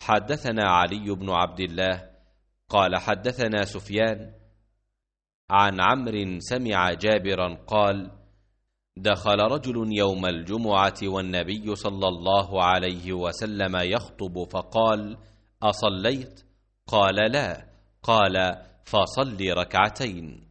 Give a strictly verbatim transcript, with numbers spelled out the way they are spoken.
حدثنا علي بن عبد الله قال حدثنا سفيان عن عمرو سمع جابرا قال: دخل رجل يوم الجمعة والنبي صلى الله عليه وسلم يخطب فقال: أصليت؟ قال: لا. قال: فصل ركعتين.